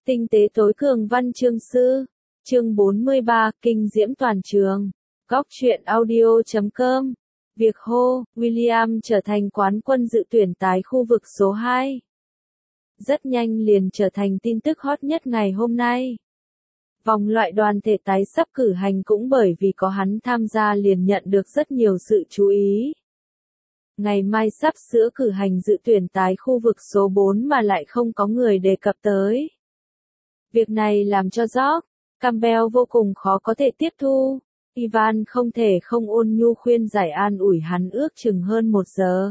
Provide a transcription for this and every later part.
Tinh tế tối cường văn chương sư. Chương 43, kinh diễm toàn trường. Góc truyện audio.com. Việc hô, William trở thành quán quân dự tuyển tái khu vực số 2. Rất nhanh liền trở thành tin tức hot nhất ngày hôm nay. Vòng loại đoàn thể tái sắp cử hành cũng bởi vì có hắn tham gia liền nhận được rất nhiều sự chú ý. Ngày mai sắp sửa cử hành dự tuyển tái khu vực số 4 mà lại không có người đề cập tới. Việc này làm cho George Campbell vô cùng khó có thể tiếp thu. Ivan không thể không ôn nhu khuyên giải an ủi hắn ước chừng hơn 1 giờ.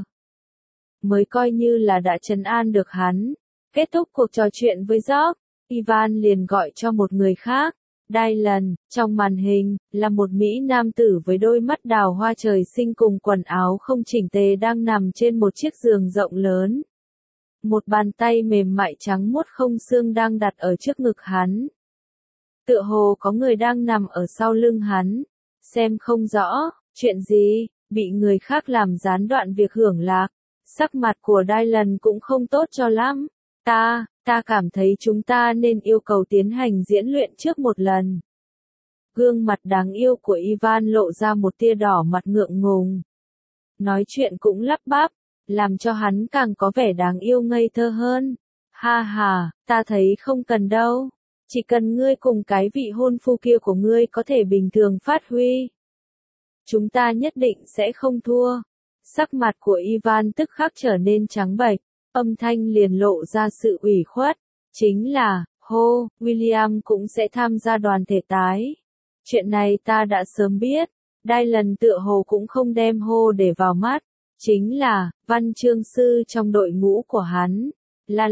Mới coi như là đã trấn an được hắn. Kết thúc cuộc trò chuyện với George, Ivan liền gọi cho một người khác. Dylan, trong màn hình, là một Mỹ nam tử với đôi mắt đào hoa trời sinh cùng quần áo không chỉnh tề đang nằm trên một chiếc giường rộng lớn. Một bàn tay mềm mại trắng muốt không xương đang đặt ở trước ngực hắn. Tựa hồ có người đang nằm ở sau lưng hắn. Xem không rõ, chuyện gì, bị người khác làm gián đoạn việc hưởng lạc. Sắc mặt của Dylan cũng không tốt cho lắm. Ta cảm thấy chúng ta nên yêu cầu tiến hành diễn luyện trước một lần. Gương mặt đáng yêu của Ivan lộ ra một tia đỏ mặt ngượng ngùng. Nói chuyện cũng lắp bắp, làm cho hắn càng có vẻ đáng yêu ngây thơ hơn. Ha ha, ta thấy không cần đâu. Chỉ cần ngươi cùng cái vị hôn phu kia của ngươi có thể bình thường phát huy. Chúng ta nhất định sẽ không thua. Sắc mặt của Ivan tức khắc trở nên trắng bệch, âm thanh liền lộ ra sự ủy khuất. Chính là, William cũng sẽ tham gia đoàn thể tái. Chuyện này ta đã sớm biết. Dylan tựa hồ cũng không đem để vào mắt. Chính là, văn chương sư trong đội ngũ của hắn. Là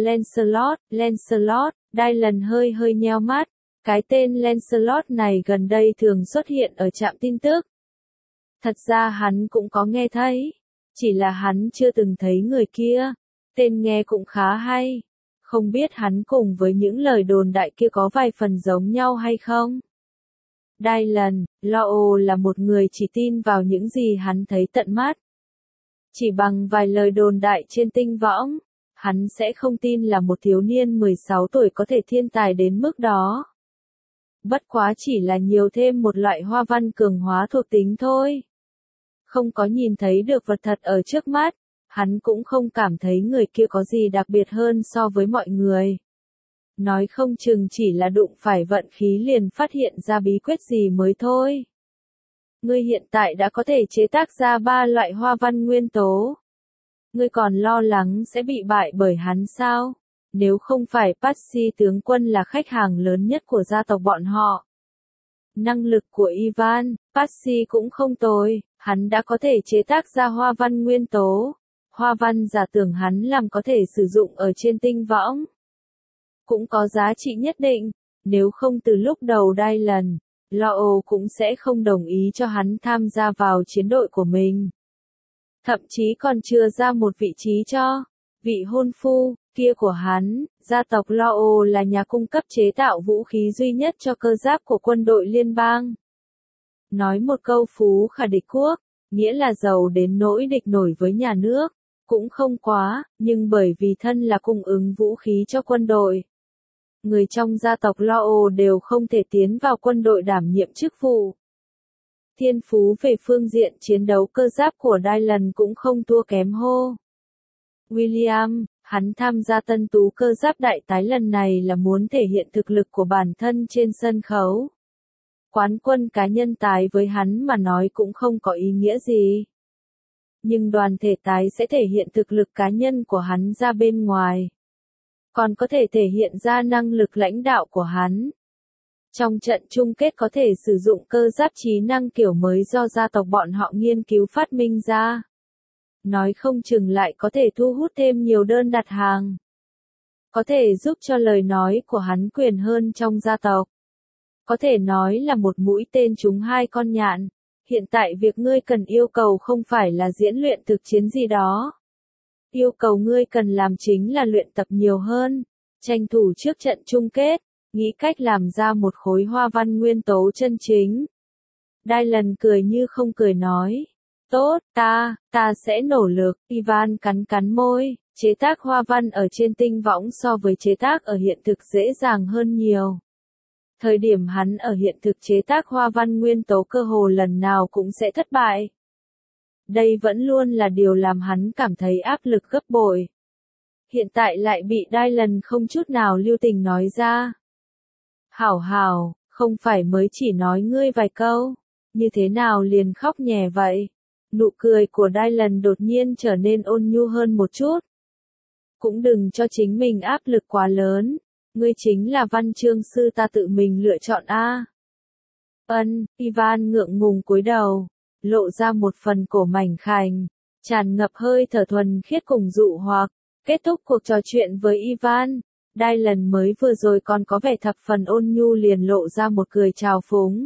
Lancelot, Dylan hơi nheo mắt. Cái tên Lancelot này gần đây thường xuất hiện ở trạm tin tức. Thật ra hắn cũng có nghe thấy. Chỉ là hắn chưa từng thấy người kia. Tên nghe cũng khá hay. Không biết hắn cùng với những lời đồn đại kia có vài phần giống nhau hay không? Dylan, là một người chỉ tin vào những gì hắn thấy tận mắt. Chỉ bằng vài lời đồn đại trên tinh võng, hắn sẽ không tin là một thiếu niên 16 tuổi có thể thiên tài đến mức đó. Bất quá chỉ là nhiều thêm một loại hoa văn cường hóa thuộc tính thôi. Không có nhìn thấy được vật thật ở trước mắt, hắn cũng không cảm thấy người kia có gì đặc biệt hơn so với mọi người. Nói không chừng chỉ là đụng phải vận khí liền phát hiện ra bí quyết gì mới thôi. Ngươi hiện tại đã có thể chế tác ra 3 loại hoa văn nguyên tố. Ngươi còn lo lắng sẽ bị bại bởi hắn sao? Nếu không phải Patsy tướng quân là khách hàng lớn nhất của gia tộc bọn họ. Năng lực của Ivan, Patsy cũng không tồi, hắn đã có thể chế tác ra hoa văn nguyên tố. Hoa văn giả tưởng hắn làm có thể sử dụng ở trên tinh võng. Cũng có giá trị nhất định, nếu không từ lúc đầu Dylan, cũng sẽ không đồng ý cho hắn tham gia vào chiến đội của mình. Thậm chí còn chừa ra một vị trí cho vị hôn phu kia của hắn. Gia tộc là nhà cung cấp chế tạo vũ khí duy nhất cho cơ giáp của quân đội liên bang. Nói một câu phú khả địch quốc, nghĩa là giàu đến nỗi địch nổi với nhà nước. Cũng không quá, nhưng bởi vì thân là cung ứng vũ khí cho quân đội. Người trong gia tộc đều không thể tiến vào quân đội đảm nhiệm chức vụ. Thiên phú về phương diện chiến đấu cơ giáp của Dylan cũng không thua kém William, hắn tham gia tân tú cơ giáp đại tái lần này là muốn thể hiện thực lực của bản thân trên sân khấu. Quán quân cá nhân tái với hắn mà nói cũng không có ý nghĩa gì. Nhưng đoàn thể tái sẽ thể hiện thực lực cá nhân của hắn ra bên ngoài. Còn có thể thể hiện ra năng lực lãnh đạo của hắn. Trong trận chung kết có thể sử dụng cơ giáp trí năng kiểu mới do gia tộc bọn họ nghiên cứu phát minh ra. Nói không chừng lại có thể thu hút thêm nhiều đơn đặt hàng. Có thể giúp cho lời nói của hắn quyền hơn trong gia tộc. Có thể nói là một mũi tên trúng 2 con nhạn. Hiện tại việc ngươi cần yêu cầu không phải là diễn luyện thực chiến gì đó. Yêu cầu ngươi cần làm chính là luyện tập nhiều hơn, tranh thủ trước trận chung kết, nghĩ cách làm ra một khối hoa văn nguyên tố chân chính. Dylan cười như không cười nói, Tốt, ta sẽ nỗ lực. Ivan cắn cắn môi, chế tác hoa văn ở trên tinh võng so với chế tác ở hiện thực dễ dàng hơn nhiều. Thời điểm hắn ở hiện thực chế tác hoa văn nguyên tố cơ hồ lần nào cũng sẽ thất bại. Đây vẫn luôn là điều làm hắn cảm thấy áp lực gấp bội. Hiện tại lại bị Dylan không chút nào lưu tình nói ra. Hảo, không phải mới chỉ nói ngươi vài câu, như thế nào liền khóc nhè vậy? Nụ cười của Dylan đột nhiên trở nên ôn nhu hơn một chút. Cũng đừng cho chính mình áp lực quá lớn, ngươi chính là văn chương sư ta tự mình lựa chọn a. Ivan ngượng ngùng cúi đầu, lộ ra một phần cổ mảnh khảnh, tràn ngập hơi thở thuần khiết cùng dụ hoặc. Kết thúc cuộc trò chuyện với Ivan, Dylan mới vừa rồi còn có vẻ thập phần ôn nhu liền lộ ra một cười trào phúng.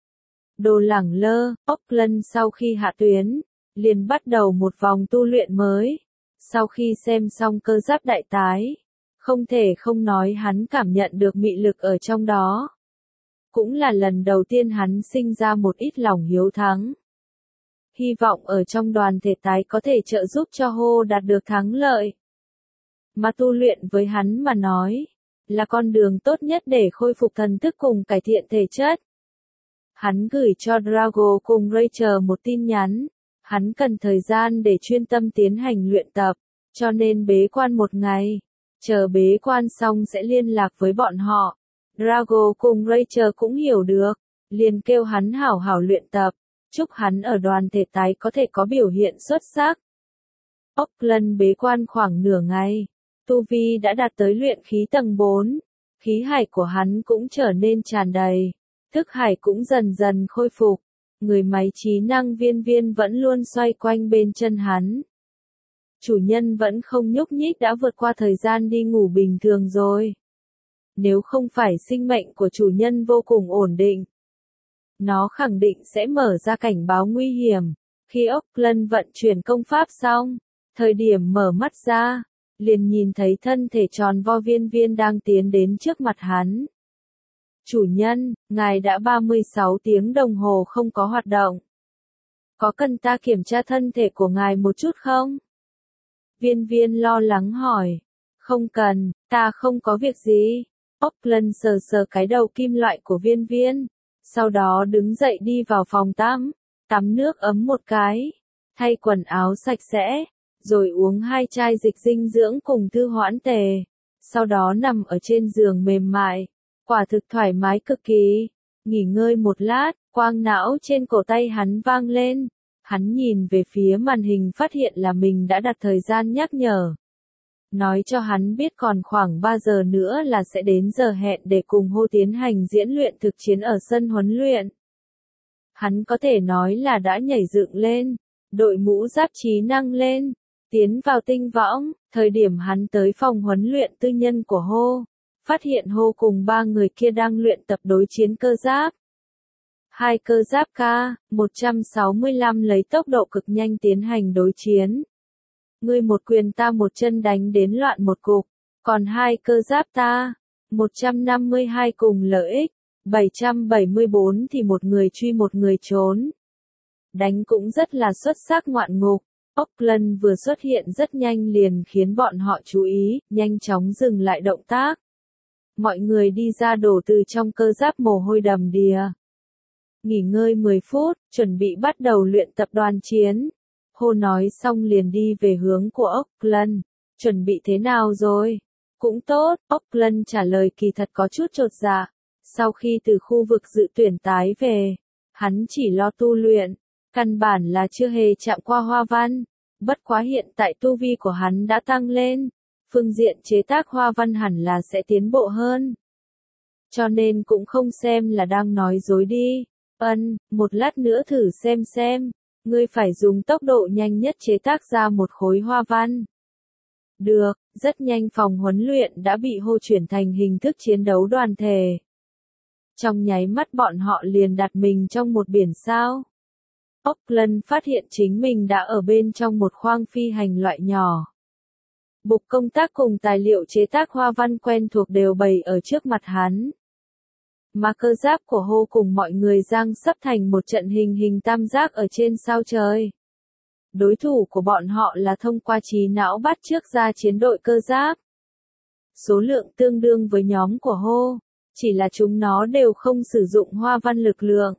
Đồ lẳng lơ, Auckland sau khi hạ tuyến, liền bắt đầu một vòng tu luyện mới. Sau khi xem xong cơ giáp đại tái, không thể không nói hắn cảm nhận được mị lực ở trong đó. Cũng là lần đầu tiên hắn sinh ra một ít lòng hiếu thắng. Hy vọng ở trong đoàn thể tái có thể trợ giúp cho Ho đạt được thắng lợi. Mà tu luyện với hắn mà nói, là con đường tốt nhất để khôi phục thần thức cùng cải thiện thể chất. Hắn gửi cho Drago cùng Rachel một tin nhắn, hắn cần thời gian để chuyên tâm tiến hành luyện tập, cho nên bế quan một ngày, chờ bế quan xong sẽ liên lạc với bọn họ. Drago cùng Rachel cũng hiểu được, liền kêu hắn hảo hảo luyện tập, chúc hắn ở đoàn thể tái có thể có biểu hiện xuất sắc. Auckland bế quan khoảng nửa ngày, tu vi đã đạt tới luyện khí tầng 4, khí hải của hắn cũng trở nên tràn đầy, thức hải cũng dần dần khôi phục, người máy trí năng viên viên vẫn luôn xoay quanh bên chân hắn. Chủ nhân vẫn không nhúc nhích đã vượt qua thời gian đi ngủ bình thường rồi. Nếu không phải sinh mệnh của chủ nhân vô cùng ổn định, nó khẳng định sẽ mở ra cảnh báo nguy hiểm. Khi Auckland vận chuyển công pháp xong, thời điểm mở mắt ra, liền nhìn thấy thân thể tròn vo viên viên đang tiến đến trước mặt hắn. Chủ nhân, ngài đã 36 tiếng đồng hồ không có hoạt động. Có cần ta kiểm tra thân thể của ngài một chút không? Viên viên lo lắng hỏi. Không cần, ta không có việc gì. Auckland sờ sờ cái đầu kim loại của viên viên. Sau đó đứng dậy đi vào phòng tắm, tắm nước ấm một cái, thay quần áo sạch sẽ, rồi uống 2 chai dịch dinh dưỡng cùng thư hoãn tề. Sau đó nằm ở trên giường mềm mại, quả thực thoải mái cực kỳ. Nghỉ ngơi một lát, quang não trên cổ tay hắn vang lên. Hắn nhìn về phía màn hình phát hiện là mình đã đặt thời gian nhắc nhở. Nói cho hắn biết còn khoảng 3 giờ nữa là sẽ đến giờ hẹn để cùng Ho tiến hành diễn luyện thực chiến ở sân huấn luyện. Hắn có thể nói là đã nhảy dựng lên, đội mũ giáp trí năng lên, tiến vào tinh võng. Thời điểm hắn tới phòng huấn luyện tư nhân của Ho, phát hiện Ho cùng 3 người kia đang luyện tập đối chiến cơ giáp. 2 cơ giáp K-165 lấy tốc độ cực nhanh tiến hành đối chiến. Ngươi một quyền ta một chân đánh đến loạn một cục, còn 2 cơ giáp ta, 152 cùng lợi ích, 774 thì một người truy một người trốn. Đánh cũng rất là xuất sắc ngoạn ngục. Auckland vừa xuất hiện rất nhanh liền khiến bọn họ chú ý, nhanh chóng dừng lại động tác. Mọi người đi ra đổ từ trong cơ giáp mồ hôi đầm đìa. Nghỉ ngơi 10 phút, chuẩn bị bắt đầu luyện tập đoàn chiến. Ho nói xong liền đi về hướng của Auckland. Chuẩn bị thế nào rồi? Cũng tốt, Auckland trả lời kỳ thật có chút chột dạ. Sau khi từ khu vực dự tuyển tái về, hắn chỉ lo tu luyện, căn bản là chưa hề chạm qua hoa văn. Bất quá hiện tại tu vi của hắn đã tăng lên, phương diện chế tác hoa văn hẳn là sẽ tiến bộ hơn. Cho nên cũng không xem là đang nói dối đi. Một lát nữa thử xem, ngươi phải dùng tốc độ nhanh nhất chế tác ra một khối hoa văn. Được, rất nhanh phòng huấn luyện đã bị Ho chuyển thành hình thức chiến đấu đoàn thể. Trong nháy mắt bọn họ liền đặt mình trong một biển sao. Auckland phát hiện chính mình đã ở bên trong một khoang phi hành loại nhỏ. Bục công tác cùng tài liệu chế tác hoa văn quen thuộc đều bày ở trước mặt hắn. Mà cơ giáp của Ho cùng mọi người giang sắp thành một trận hình tam giác ở trên sao trời. Đối thủ của bọn họ là thông qua trí não bắt chước ra chiến đội cơ giáp. Số lượng tương đương với nhóm của Hô, chỉ là chúng nó đều không sử dụng hoa văn lực lượng,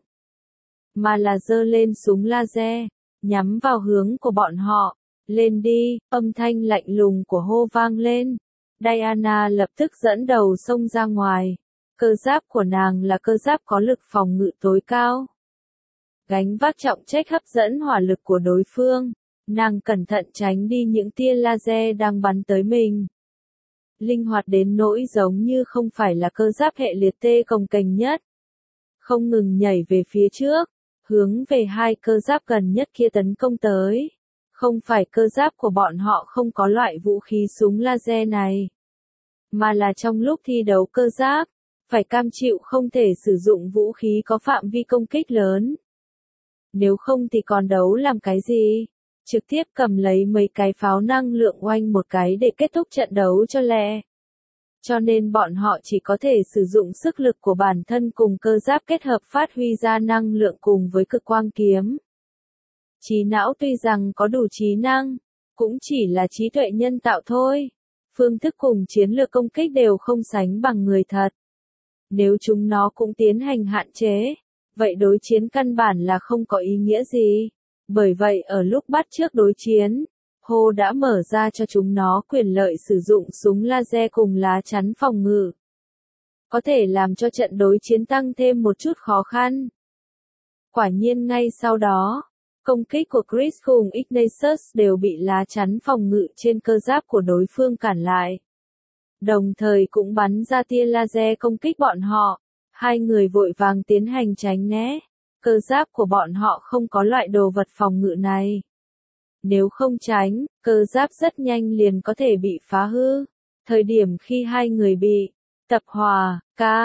mà là giơ lên súng laser, nhắm vào hướng của bọn họ. Lên đi, âm thanh lạnh lùng của Hô vang lên. Diana lập tức dẫn đầu xông ra ngoài. Cơ giáp của nàng là cơ giáp có lực phòng ngự tối cao. Gánh vác trọng trách hấp dẫn hỏa lực của đối phương, nàng cẩn thận tránh đi những tia laser đang bắn tới mình. Linh hoạt đến nỗi giống như không phải là cơ giáp hệ liệt tê cồng kềnh nhất. Không ngừng nhảy về phía trước, hướng về hai cơ giáp gần nhất kia tấn công tới. Không phải cơ giáp của bọn họ không có loại vũ khí súng laser này, mà là trong lúc thi đấu cơ giáp, phải cam chịu không thể sử dụng vũ khí có phạm vi công kích lớn. Nếu không thì còn đấu làm cái gì? Trực tiếp cầm lấy mấy cái pháo năng lượng oanh một cái để kết thúc trận đấu cho lẹ. Cho nên bọn họ chỉ có thể sử dụng sức lực của bản thân cùng cơ giáp kết hợp phát huy ra năng lượng cùng với cực quang kiếm. Trí não tuy rằng có đủ trí năng, cũng chỉ là trí tuệ nhân tạo thôi. Phương thức cùng chiến lược công kích đều không sánh bằng người thật. Nếu chúng nó cũng tiến hành hạn chế, vậy đối chiến căn bản là không có ý nghĩa gì. Bởi vậy ở lúc bắt trước đối chiến, Hô đã mở ra cho chúng nó quyền lợi sử dụng súng laser cùng lá chắn phòng ngự. Có thể làm cho trận đối chiến tăng thêm một chút khó khăn. Quả nhiên ngay sau đó, công kích của Chris cùng Ignatius đều bị lá chắn phòng ngự trên cơ giáp của đối phương cản lại. Đồng thời cũng bắn ra tia laser công kích bọn họ. Hai người vội vàng tiến hành tránh né. Cơ giáp của bọn họ không có loại đồ vật phòng ngự này. Nếu không tránh, cơ giáp rất nhanh liền có thể bị phá hư. Thời điểm khi hai người bị tập hòa,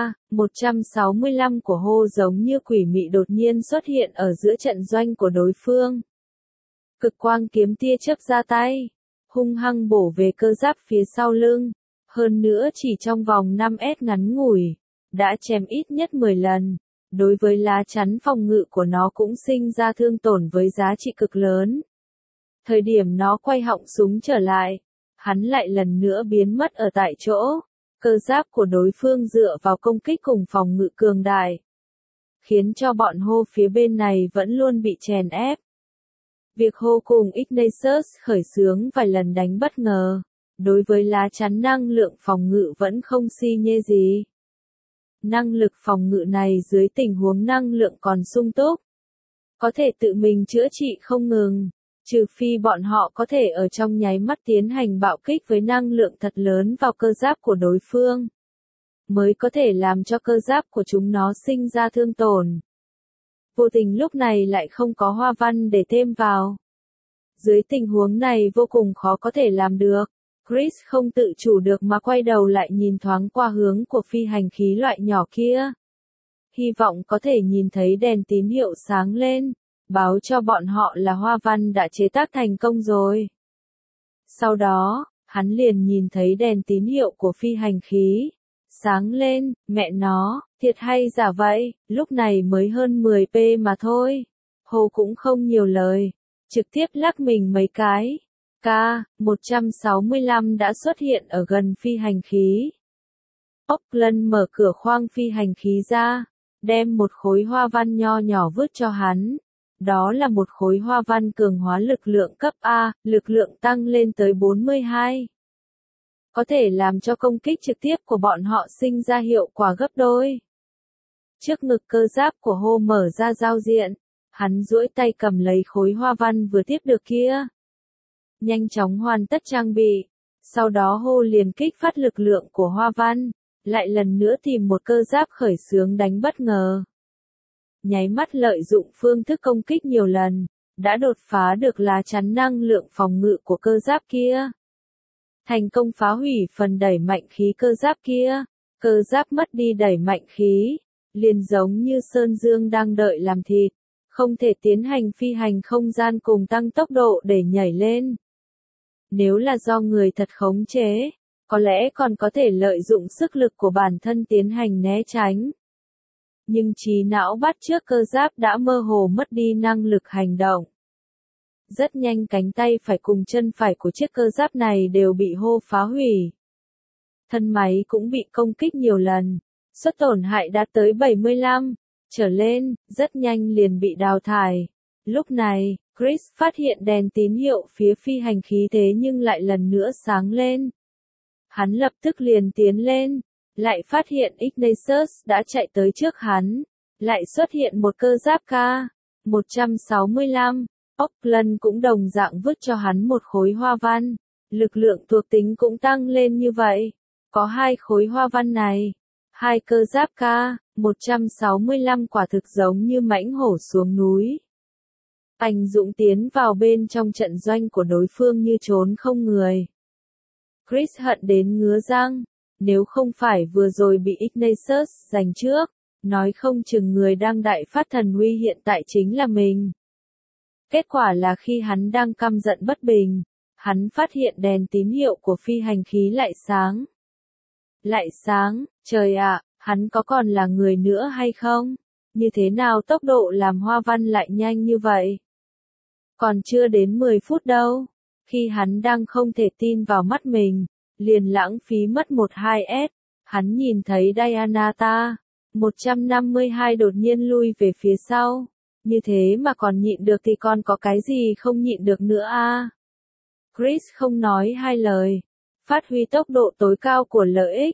K-165 của Hô giống như quỷ mị đột nhiên xuất hiện ở giữa trận doanh của đối phương. Cực quang kiếm tia chớp ra tay, hung hăng bổ về cơ giáp phía sau lưng. Hơn nữa chỉ trong vòng 5s ngắn ngủi, đã chém ít nhất 10 lần. Đối với lá chắn phòng ngự của nó cũng sinh ra thương tổn với giá trị cực lớn. Thời điểm nó quay họng súng trở lại, hắn lại lần nữa biến mất ở tại chỗ. Cơ giáp của đối phương dựa vào công kích cùng phòng ngự cường đại, khiến cho bọn Hô phía bên này vẫn luôn bị chèn ép. Việc Hô cùng Ignatius khởi xướng vài lần đánh bất ngờ, đối với lá chắn năng lượng phòng ngự vẫn không si nhê gì. Năng lực phòng ngự này dưới tình huống năng lượng còn sung túc, có thể tự mình chữa trị không ngừng, trừ phi bọn họ có thể ở trong nháy mắt tiến hành bạo kích với năng lượng thật lớn vào cơ giáp của đối phương, mới có thể làm cho cơ giáp của chúng nó sinh ra thương tổn. Vô tình lúc này lại không có hoa văn để thêm vào. Dưới tình huống này vô cùng khó có thể làm được. Chris không tự chủ được mà quay đầu lại nhìn thoáng qua hướng của phi hành khí loại nhỏ kia. Hy vọng có thể nhìn thấy đèn tín hiệu sáng lên, báo cho bọn họ là hoa văn đã chế tác thành công rồi. Sau đó, hắn liền nhìn thấy đèn tín hiệu của phi hành khí sáng lên, mẹ nó, thiệt hay giả vậy, lúc này mới hơn 10p mà thôi. Hồ cũng không nhiều lời, trực tiếp lắc mình mấy cái. K-165 đã xuất hiện ở gần phi hành khí. Auckland mở cửa khoang phi hành khí ra, đem một khối hoa văn nho nhỏ vứt cho hắn. Đó là một khối hoa văn cường hóa lực lượng cấp A, lực lượng tăng lên tới 42. Có thể làm cho công kích trực tiếp của bọn họ sinh ra hiệu quả gấp đôi. Trước ngực cơ giáp của Hô mở ra giao diện, hắn duỗi tay cầm lấy khối hoa văn vừa tiếp được kia. Nhanh chóng hoàn tất trang bị, sau đó Hô liền kích phát lực lượng của hoa văn, lại lần nữa tìm một cơ giáp khởi xướng đánh bất ngờ. Nháy mắt lợi dụng phương thức công kích nhiều lần, đã đột phá được lá chắn năng lượng phòng ngự của cơ giáp kia. Thành công phá hủy phần đẩy mạnh khí cơ giáp kia, cơ giáp mất đi đẩy mạnh khí, liền giống như Sơn Dương đang đợi làm thịt, không thể tiến hành phi hành không gian cùng tăng tốc độ để nhảy lên. Nếu là do người thật khống chế, có lẽ còn có thể lợi dụng sức lực của bản thân tiến hành né tránh. Nhưng trí não bắt chước cơ giáp đã mơ hồ mất đi năng lực hành động. Rất nhanh cánh tay phải cùng chân phải của chiếc cơ giáp này đều bị hô phá hủy. Thân máy cũng bị công kích nhiều lần, suất tổn hại đạt tới 75 trở lên, rất nhanh liền bị đào thải. Lúc này, Chris phát hiện đèn tín hiệu phía phi hành khí thế nhưng lại lần nữa sáng lên. Hắn lập tức liền tiến lên, lại phát hiện Ignatius đã chạy tới trước hắn, lại xuất hiện một cơ giáp K-165. Auckland cũng đồng dạng vứt cho hắn một khối hoa văn, lực lượng thuộc tính cũng tăng lên như vậy. Có hai khối hoa văn này, hai cơ giáp K-165 quả thực giống như mãnh hổ xuống núi. Anh dũng tiến vào bên trong trận doanh của đối phương như trốn không người. Chris hận đến ngứa răng, nếu không phải vừa rồi bị Ignatius giành trước, nói không chừng người đang đại phát thần uy hiện tại chính là mình. Kết quả là khi hắn đang căm giận bất bình, hắn phát hiện đèn tín hiệu của phi hành khí lại sáng. Lại sáng, trời ạ, hắn có còn là người nữa hay không? Như thế nào tốc độ làm hoa văn lại nhanh như vậy? Còn chưa đến 10 phút đâu. Khi hắn đang không thể tin vào mắt mình, liền lãng phí mất 1-2 s, hắn nhìn thấy Diana ta, 152 đột nhiên lui về phía sau. Như thế mà còn nhịn được thì còn có cái gì không nhịn được nữa a? Chris không nói hai lời, phát huy tốc độ tối cao của lợi ích,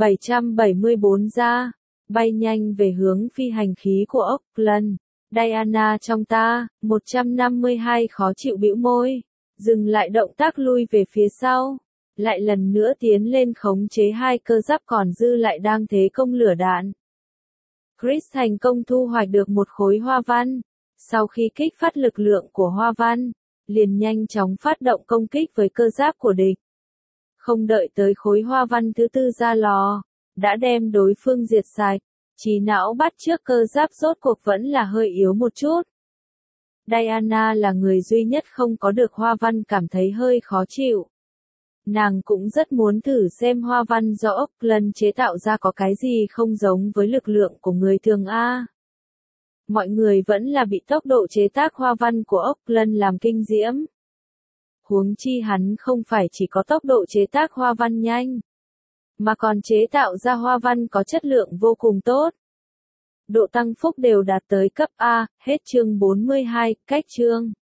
774 ra, bay nhanh về hướng phi hành khí của Auckland. Diana trong ta, 152 khó chịu bĩu môi, dừng lại động tác lui về phía sau, lại lần nữa tiến lên khống chế hai cơ giáp còn dư lại đang thế công lửa đạn. Chris thành công thu hoạch được một khối hoa văn, sau khi kích phát lực lượng của hoa văn, liền nhanh chóng phát động công kích với cơ giáp của địch. Không đợi tới khối hoa văn thứ tư ra lò, đã đem đối phương diệt sạch. Trí não bắt trước cơ giáp rốt cuộc vẫn là hơi yếu một chút. Diana là người duy nhất không có được hoa văn cảm thấy hơi khó chịu. Nàng cũng rất muốn thử xem hoa văn do Auckland chế tạo ra có cái gì không giống với lực lượng của người thường a. Mọi người vẫn là bị tốc độ chế tác hoa văn của Auckland làm kinh diễm. Huống chi hắn không phải chỉ có tốc độ chế tác hoa văn nhanh, mà còn chế tạo ra hoa văn có chất lượng vô cùng tốt. Độ tăng phúc đều đạt tới cấp A, hết chương 42, cách chương.